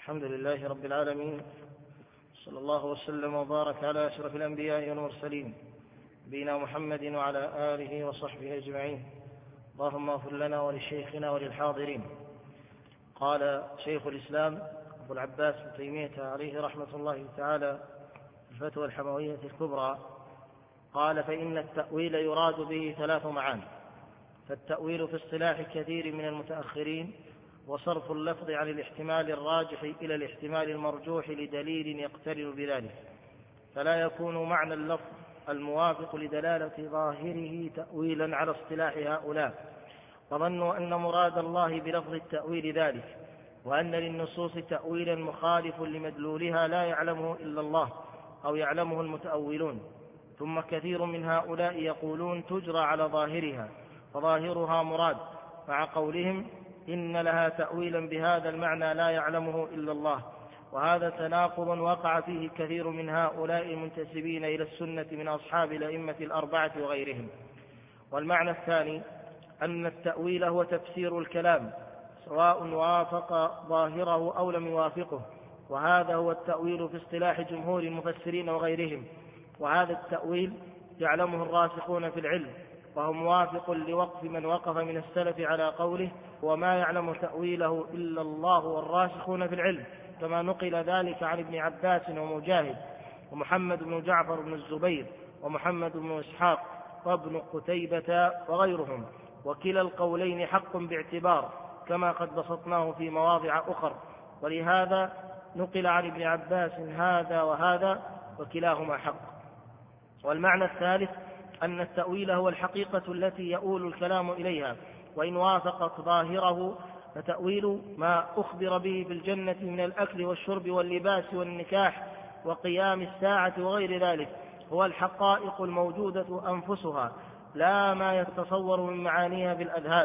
الحمد لله رب العالمين، صلى الله وسلم وبارك على أشرف الأنبياء والمرسلين نبينا محمد وعلى آله وصحبه أجمعين. اللهم اغفر لنا ولشيخنا وللحاضرين. قال شيخ الإسلام أبو العباس ابن تيمية عليه رحمة الله تعالى في الفتوى الحموية الكبرى، قال: فإن التأويل يراد به 3 معاني. فالتأويل في اصطلاح كثير من المتأخرين وصرف اللفظ عن الاحتمال الراجح إلى الاحتمال المرجوح لدليل يقترن بذلك، فلا يكون معنى اللفظ الموافق لدلالة ظاهره تأويلا على اصطلاح هؤلاء، وظنوا أن مراد الله بلفظ التأويل ذلك، وأن للنصوص تأويلا مخالف لمدلولها لا يعلمه إلا الله أو يعلمه المتأولون. ثم كثير من هؤلاء يقولون تجرى على ظاهرها، فظاهرها مراد، مع قولهم إن لها تأويلا بهذا المعنى لا يعلمه إلا الله. وهذا تناقض وقع فيه كثير من هؤلاء المنتسبين إلى السنة من أصحاب الأئمة 4 وغيرهم. والمعنى الثاني أن التأويل هو تفسير الكلام سواء وافق ظاهره أو لم يوافقه، وهذا هو التأويل في اصطلاح جمهور المفسرين وغيرهم. وهذا التأويل يعلمه الراسخون في العلم، وهو موافق لوقف من وقف من السلف على قوله: وما يعلم تأويله إلا الله والراسخون في العلم، كما نقل ذلك عن ابن عباس ومجاهد ومحمد بن جعفر بن الزبير ومحمد بن إسحاق وابن قتيبة وغيرهم. وكلا القولين حق باعتبار، كما قد بسطناه في مواضع أخر، ولهذا نقل عن ابن عباس هذا وهذا وكلاهما حق. والمعنى الثالث أن التأويل هو الحقيقة التي يؤول الكلام إليها، وإن وافقت ظاهره فتأويل ما أخبر به بالجنة من الأكل والشرب واللباس والنكاح وقيام الساعة وغير ذلك هو الحقائق الموجودة أنفسها، لا ما يتصور من معانيها بالأذهان.